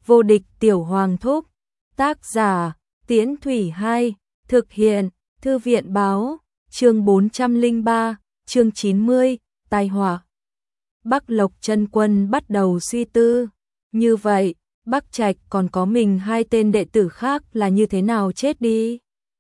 Vô địch tiểu hoàng thúc. Tác giả, Tiễn Thủy 2, thực hiện, Thư viện báo, chương 403, chương 90, tai họa. Bắc Lộc Chân Quân bắt đầu suy tư, như vậy, Bắc Trạch còn có mình hai tên đệ tử khác là như thế nào chết đi.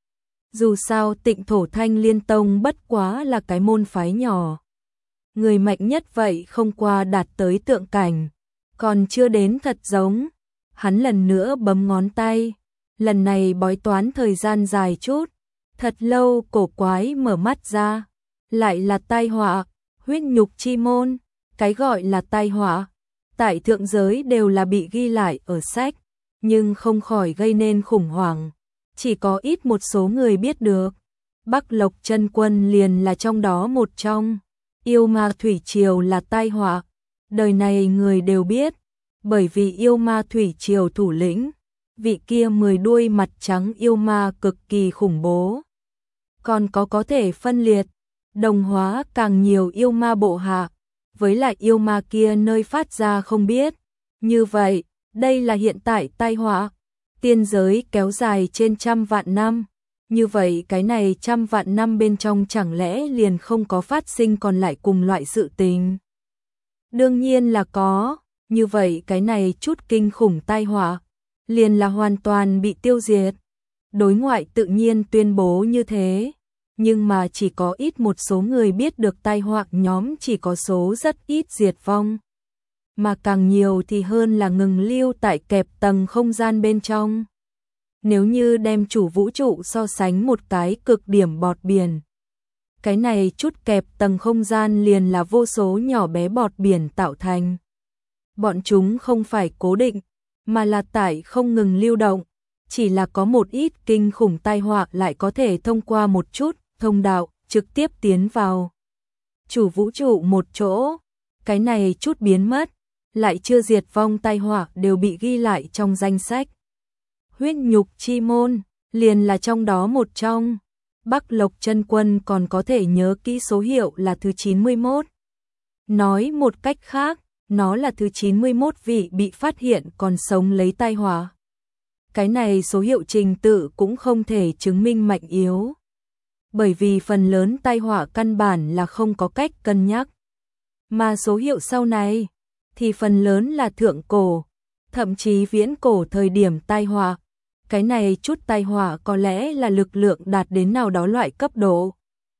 Dù sao Tịnh Thổ Thanh Liên Tông bất quá là cái môn phái nhỏ. Người mạnh nhất vậy không qua đạt tới tượng cảnh, còn chưa đến thật giống. Hắn lần nữa bấm ngón tay, lần này bói toán thời gian dài chút, thật lâu cổ quái mở mắt ra, lại là tai họa, huyết nhục chi môn, cái gọi là tai họa, tại thượng giới đều là bị ghi lại ở sách, nhưng không khỏi gây nên khủng hoảng, chỉ có ít một số người biết được. Bắc Lộc Chân Quân liền là trong đó một trong. Yêu ma thủy triều là tai họa, đời này người đều biết, bởi vì yêu ma thủy triều thủ lĩnh, vị kia 10 đuôi mặt trắng yêu ma cực kỳ khủng bố. Còn có thể phân liệt, đồng hóa càng nhiều yêu ma bộ hạ, với lại yêu ma kia nơi phát ra không biết. Như vậy, đây là hiện tại tai họa, tiên giới kéo dài trên 100 vạn năm. Như vậy cái này 100 vạn năm bên trong chẳng lẽ liền không có phát sinh còn lại cùng loại sự tình? Đương nhiên là có, như vậy cái này chút kinh khủng tai họa, liền là hoàn toàn bị tiêu diệt. Đối ngoại tự nhiên tuyên bố như thế, nhưng mà chỉ có ít một số người biết được tai họa nhóm chỉ có số rất ít diệt vong. Mà càng nhiều thì hơn là ngừng lưu tại kẹp tầng không gian bên trong. Nếu như đem chủ vũ trụ so sánh một cái cực điểm bọt biển, cái này chút kẹp tầng không gian liền là vô số nhỏ bé bọt biển tạo thành. Bọn chúng không phải cố định, mà là tại không ngừng lưu động, chỉ là có một ít kinh khủng tai họa lại có thể thông qua một chút thông đạo trực tiếp tiến vào chủ vũ trụ một chỗ. Cái này chút biến mất, lại chưa diệt vong tai họa đều bị ghi lại trong danh sách. Huyết nhục chi môn liền là trong đó một trong. Bắc Lộc Chân Quân còn có thể nhớ kỹ số hiệu là thứ 91. Nói một cách khác, nó là thứ 91 vị bị phát hiện còn sống lấy tai họa. Cái này số hiệu trình tự cũng không thể chứng minh mạnh yếu, bởi vì phần lớn tai họa căn bản là không có cách cân nhắc. Mà số hiệu sau này thì phần lớn là thượng cổ, thậm chí viễn cổ thời điểm tai họa. Cái này chút tai họa có lẽ là lực lượng đạt đến nào đó loại cấp độ,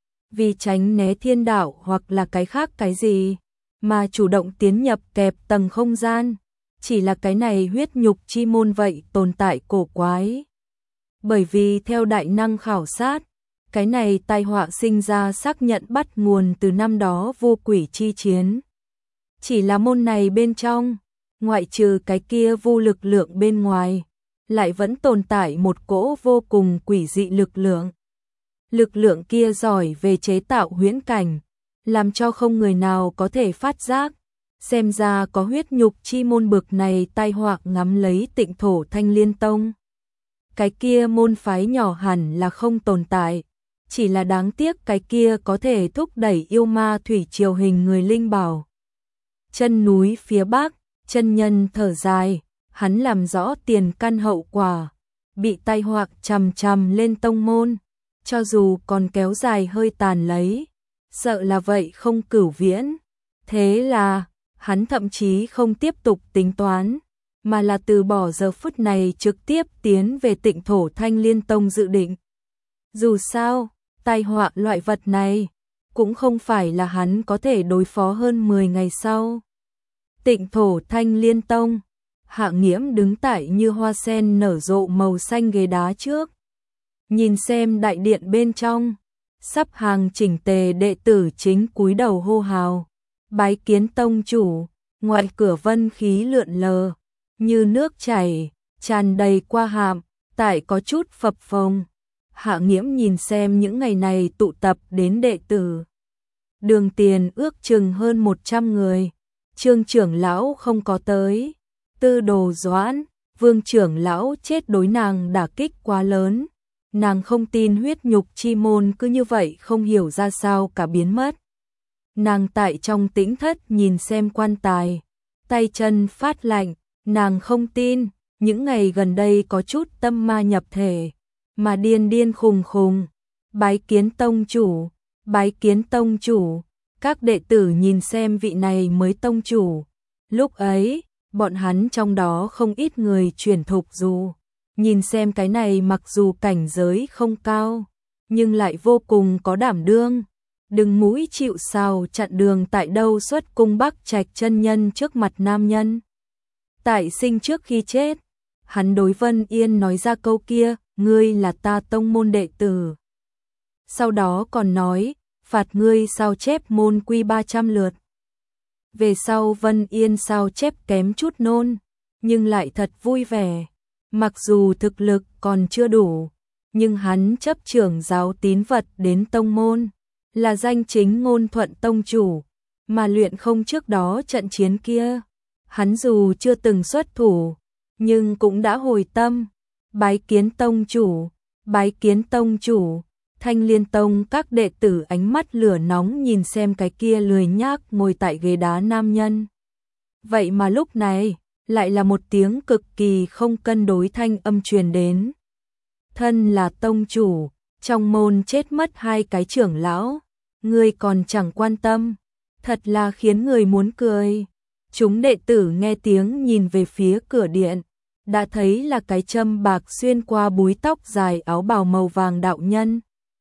vì tránh né thiên đạo hoặc là cái khác cái gì, mà chủ động tiến nhập kẹp tầng không gian. Chỉ là cái này huyết nhục chi môn vậy tồn tại cổ quái. Bởi vì theo đại năng khảo sát, cái này tai họa sinh ra xác nhận bắt nguồn từ năm đó vô quỷ chi chiến. Chỉ là môn này bên trong, ngoại trừ cái kia vô lực lượng bên ngoài, lại vẫn tồn tại một cỗ vô cùng quỷ dị lực lượng. Lực lượng kia giỏi về chế tạo huyễn cảnh, làm cho không người nào có thể phát giác. Xem ra có huyết nhục chi môn bực này tai họa ngắm lấy Tịnh Thổ Thanh Liên Tông. Cái kia môn phái nhỏ hẳn là không tồn tại, chỉ là đáng tiếc cái kia có thể thúc đẩy yêu ma thủy triều hình người linh bảo. Chân núi phía bắc, chân nhân thở dài, hắn làm rõ tiền căn hậu quả, bị tai họa chằm chằm lên tông môn, cho dù còn kéo dài hơi tàn lấy, sợ là vậy không cửu viễn. Thế là, hắn thậm chí không tiếp tục tính toán, mà là từ bỏ giờ phút này trực tiếp tiến về Tịnh Thổ Thanh Liên Tông dự định. Dù sao, tai họa loại vật này, cũng không phải là hắn có thể đối phó hơn 10 ngày sau. Tịnh Thổ Thanh Liên Tông, Hạ Nghiễm đứng tại như hoa sen nở rộ màu xanh ghế đá trước. Nhìn xem đại điện bên trong, sắp hàng chỉnh tề đệ tử chính cúi đầu hô hào, bái kiến tông chủ. Ngoài cửa vân khí lượn lờ, như nước chảy, tràn đầy qua hàm, tại có chút phập phồng. Hạ Nghiễm nhìn xem những ngày này tụ tập đến đệ tử. Đường tiền ước chừng hơn 100 người, Trương trưởng lão không có tới. Tư Đồ Doãn, Vương trưởng lão chết đối nàng đả kích quá lớn. Nàng không tin huyết nhục chi môn cứ như vậy không hiểu ra sao cả biến mất. Nàng tại trong tĩnh thất nhìn xem quan tài, tay chân phát lạnh, Nàng không tin, những ngày gần đây có chút tâm ma nhập thể, mà điên điên khùng khùng. Bái kiến tông chủ, bái kiến tông chủ. Các đệ tử nhìn xem vị này mới tông chủ. Lúc ấy, bọn hắn trong đó không ít người chuyển thục dù. Nhìn xem cái này mặc dù cảnh giới không cao, nhưng lại vô cùng có đảm đương. Đừng mũi chịu sào chặn đường tại đâu xuất cung Bắc Trạch chân nhân trước mặt nam nhân. Tại sinh trước khi chết, hắn đối Vân Yên nói ra câu kia, ngươi là ta tông môn đệ tử. Sau đó còn nói, phạt ngươi sao chép môn quy 300 lượt. Về sau Vân Yên sao chép kém chút nôn, nhưng lại thật vui vẻ. Mặc dù thực lực còn chưa đủ, nhưng hắn chấp trưởng giáo tín vật đến tông môn, là danh chính ngôn thuận tông chủ, mà luyện không trước đó trận chiến kia. Hắn dù chưa từng xuất thủ, nhưng cũng đã hồi tâm. Bái kiến tông chủ, bái kiến tông chủ. Thanh Liên Tông các đệ tử ánh mắt lửa nóng nhìn xem cái kia lười nhác ngồi tại ghế đá nam nhân. Vậy mà lúc này, lại là một tiếng cực kỳ không cân đối thanh âm truyền đến. Thân là tông chủ, trong môn chết mất 2 cái trưởng lão, ngươi còn chẳng quan tâm, thật là khiến người muốn cười. Chúng đệ tử nghe tiếng nhìn về phía cửa điện, đã thấy là cái châm bạc xuyên qua búi tóc dài áo bào màu vàng đạo nhân.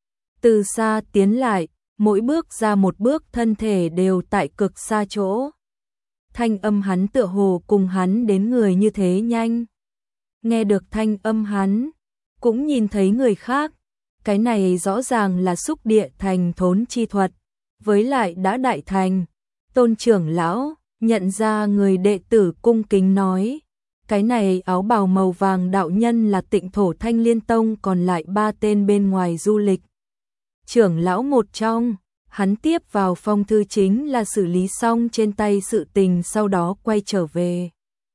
Từ xa tiến lại, mỗi bước ra một bước thân thể đều tại cực xa chỗ. Thanh âm hắn tựa hồ cùng hắn đến người như thế nhanh. Nghe được thanh âm hắn, cũng nhìn thấy người khác. Cái này rõ ràng là xúc địa thành thốn chi thuật, với lại đã đại thành. Tôn trưởng lão nhận ra người đệ tử cung kính nói, cái này áo bào màu vàng đạo nhân là Tịnh Thổ Thanh Liên Tông còn lại 3 tên bên ngoài du lịch. Trưởng lão một trong, hắn tiếp vào phong thư chính là xử lý xong trên tay sự tình sau đó quay trở về.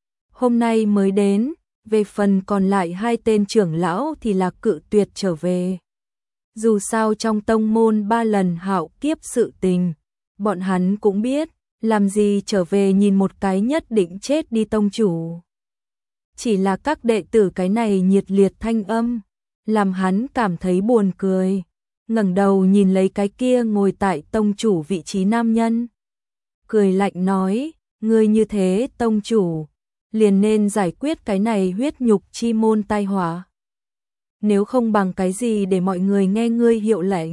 Hôm nay mới đến, về phần còn lại 2 tên trưởng lão thì là cự tuyệt trở về. Dù sao trong tông môn 3 lần hạo kiếp sự tình, bọn hắn cũng biết, làm gì trở về nhìn một cái nhất định chết đi tông chủ. Chỉ là các đệ tử cái này nhiệt liệt thanh âm, làm hắn cảm thấy buồn cười. Ngẩng đầu nhìn lấy cái kia ngồi tại tông chủ vị trí nam nhân. Cười lạnh nói, ngươi như thế tông chủ, liền nên giải quyết cái này huyết nhục chi môn tai họa. Nếu không bằng cái gì để mọi người nghe ngươi hiệu lệnh.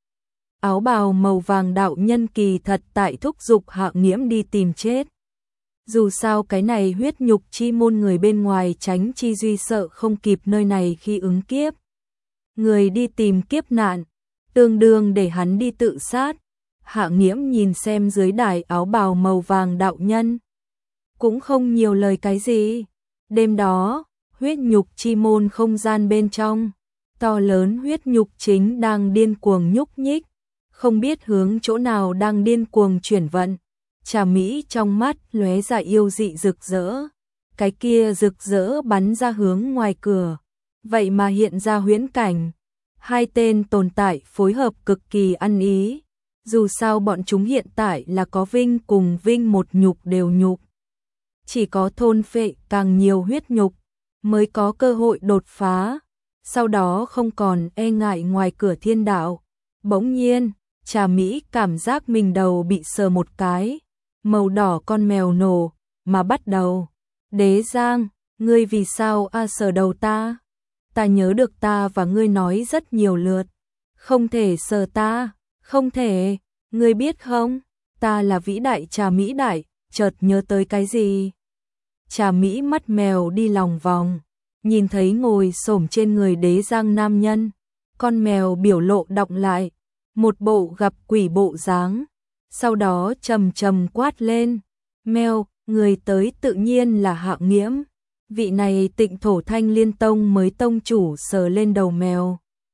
Áo bào màu vàng đạo nhân kỳ thật tại thúc giục Hạ Nghiễm đi tìm chết. Dù sao cái này huyết nhục chi môn người bên ngoài tránh chi duy sợ không kịp nơi này khi ứng kiếp. Người đi tìm kiếp nạn, tương đương để hắn đi tự sát. Hạ Nghiễm nhìn xem dưới đài áo bào màu vàng đạo nhân, cũng không nhiều lời cái gì. Đêm đó, huyết nhục chi môn không gian bên trong, to lớn huyết nhục chính đang điên cuồng nhúc nhích, không biết hướng chỗ nào đang điên cuồng chuyển vận. Trà Mỹ trong mắt lóe ra yêu dị rực rỡ, cái kia rực rỡ bắn ra hướng ngoài cửa, vậy mà hiện ra huyễn cảnh. 2 tên tồn tại phối hợp cực kỳ ăn ý, dù sao bọn chúng hiện tại là có vinh cùng vinh một nhục đều nhục. Chỉ có thôn phệ càng nhiều huyết nhục, mới có cơ hội đột phá, sau đó không còn e ngại ngoài cửa thiên đạo. Bỗng nhiên, Trà Mỹ cảm giác mình đầu bị sờ một cái, màu đỏ con mèo nổ, mà bắt đầu. Đế Giang, ngươi vì sao sờ đầu ta? Ta nhớ được ta và ngươi nói rất nhiều lượt. Không thể sờ ta, không thể, ngươi biết không? Ta là vĩ đại Trà Mỹ đại, chợt nhớ tới cái gì? Trà Mỹ mắt mèo đi lòng vòng, nhìn thấy ngồi xổm trên người Đế Giang nam nhân. Con mèo biểu lộ đọng lại, một bộ gặp quỷ bộ dáng. Sau đó trầm trầm quát lên, mèo, người tới tự nhiên là Hạ Nghiễm. Vị này Tịnh Thổ Thanh Liên Tông mới tông chủ sờ lên đầu mèo.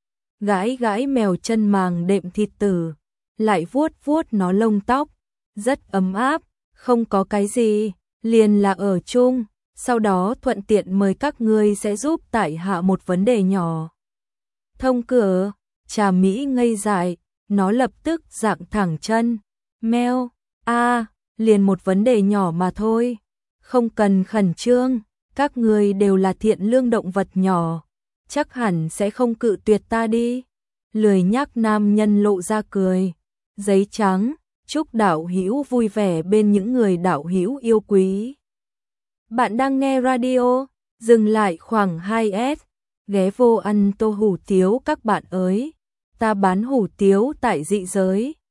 Gãi gãi mèo chân màng đệm thịt tử, lại vuốt vuốt nó lông tóc, rất ấm áp, không có cái gì, liền là ở chung, sau đó thuận tiện mời các ngươi sẽ giúp tại hạ một vấn đề nhỏ. Thông cửa, Trà Mỹ ngây dại, nó lập tức dạng thẳng chân, mèo, liền một vấn đề nhỏ mà thôi. Không cần khẩn trương, các người đều là thiện lương động vật nhỏ, chắc hẳn sẽ không cự tuyệt ta đi. Lười nhác nam nhân lộ ra cười. Giấy trắng, chúc đạo hữu vui vẻ bên những người đạo hữu yêu quý. Bạn đang nghe radio, dừng lại khoảng 2S, ghé vô ăn tô hủ tiếu các bạn ơi. Ta bán hủ tiếu tại dị giới.